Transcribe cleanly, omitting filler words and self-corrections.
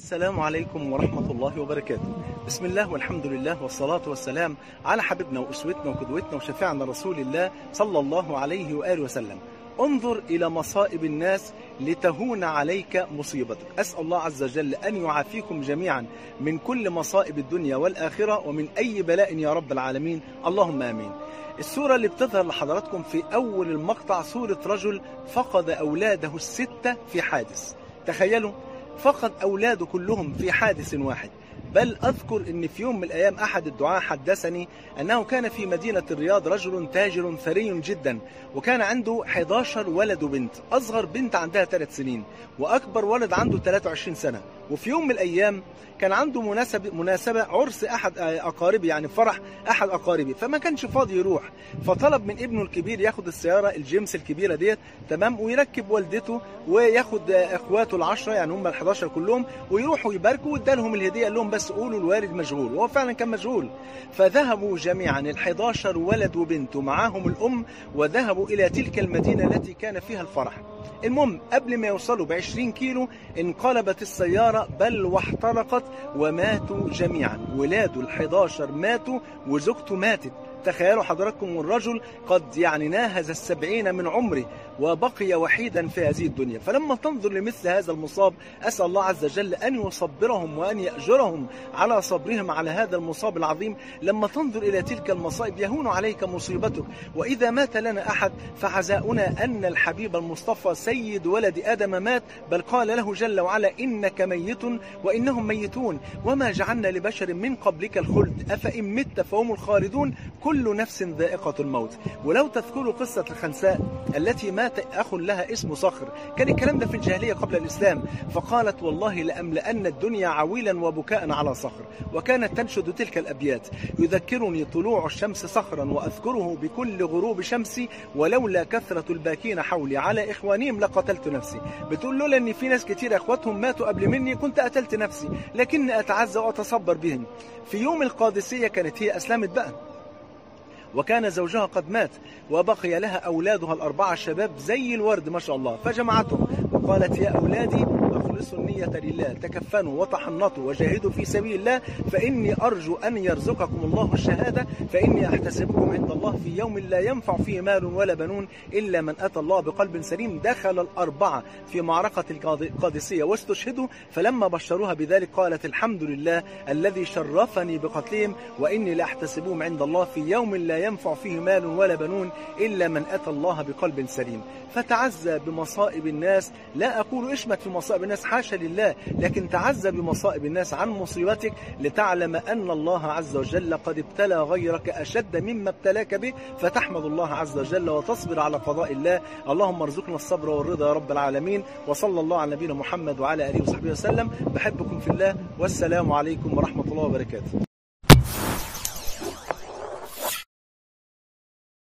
السلام عليكم ورحمة الله وبركاته. بسم الله والحمد لله والصلاة والسلام على حبيبنا وأسوتنا وقدوتنا وشفيعنا رسول الله صلى الله عليه وآله وسلم. انظر إلى مصائب الناس لتهون عليك مصيبتك. أسأل الله عز وجل أن يعافيكم جميعا من كل مصائب الدنيا والآخرة ومن أي بلاء يا رب العالمين، اللهم آمين. السورة اللي بتظهر لحضراتكم في أول المقطع سورة رجل فقد أولاده الستة في حادث. تخيلوا، فقد أولاده كلهم في حادث واحد. بل أذكر أن في يوم من الأيام أحد الدعاة حدثني أنه كان في مدينة الرياض رجل تاجر ثري جدا، وكان عنده 11 ولد وبنت. أصغر بنت عندها 3 سنين وأكبر ولد عنده 23 سنة. وفي يوم من الأيام كان عنده مناسبة عرس أحد أقاربي، يعني فرح أحد أقاربي، فما كانش فاضي يروح، فطلب من ابنه الكبير ياخد السيارة الجيمس الكبيرة ديت، تمام، ويركب والدته وياخد إخواته ال10، يعني هم ال11 كلهم، ويروحوا يباركوا وادالهم الهدية، قال لهم بس قولوا الوالد مشغول. وهو فعلا كان مشغول. فذهبوا جميعا ال11 ولد وبنت ومعاهم الأم، وذهبوا إلى تلك المدينة التي كان فيها الفرح. المهم قبل ما يوصلوا ب20 كيلو انقلبت السيارة بل واحترقت وماتوا جميعا. ولاده ال11 ماتوا وزوجته ماتت. تخيلوا حضراتكم، والرجل قد يعني ناهز 70 من عمره وبقي وحيدا في هذه الدنيا. فلما تنظر لمثل هذا المصاب أسأل الله عز وجل أن يصبرهم وأن يأجرهم على صبرهم على هذا المصاب العظيم. لما تنظر إلى تلك المصائب يهون عليك مصيبتك. وإذا مات لنا أحد فعزاؤنا أن الحبيب المصطفى سيد ولد آدم مات، بل قال له جل وعلا إنك ميت وإنهم ميتون وما جعلنا لبشر من قبلك الخلد أفإن مت فهم الخالدون كل نفس ذائقة الموت. ولو تذكروا قصة الخنساء التي مات أخ لها اسمه صخر، كان الكلام ده في الجاهلية قبل الإسلام، فقالت والله لأملأن الدنيا عويلا وبكاء على صخر. وكانت تنشد تلك الأبيات: يذكرني طلوع الشمس صخرا وأذكره بكل غروب شمسي ولولا كثرة الباكين حولي على إخوانهم لقتلت نفسي. بتقول لولا أن في ناس كتير أخواتهم ماتوا قبل مني كنت قتلت نفسي، لكني أتعزى وأتصبر بهم. في يوم القادسية كانت هي أسلمت بقى، وكان زوجها قد مات وبقي لها أولادها ال4 شباب زي الورد ما شاء الله، فجمعتهم وقالت يا أولادي أخلصوا النية لله، تكفنوا وتحنطوا وجاهدوا في سبيل الله، فإني أرجو أن يرزقكم الله الشهادة، فإني أحتسبكم عند الله في يوم لا ينفع فيه مال ولا بنون إلا من أتى الله بقلب سليم. دخل ال4 في معركة القادسية واستشهدوا، فلما بشروها بذلك قالت الحمد لله الذي شرفني بقتلهم وإني لأحتسبهم عند الله في يوم لا ينفع فيه مال ولا بنون إلا من أتى الله بقلب سليم. فتعزى بمصائب الناس، لا أقول اشمت في مصائب الناس حاشا لله، لكن تعزى بمصائب الناس عن مصيبتك لتعلم أن الله عز وجل قد ابتلى غيرك أشد مما ابتلاك به، فتحمد الله عز وجل وتصبر على قضاء الله. اللهم ارزقنا الصبر والرضا يا رب العالمين. وصلى الله على نبينا محمد وعلى آله وصحبه وسلم. بحبكم في الله، والسلام عليكم ورحمة الله وبركاته.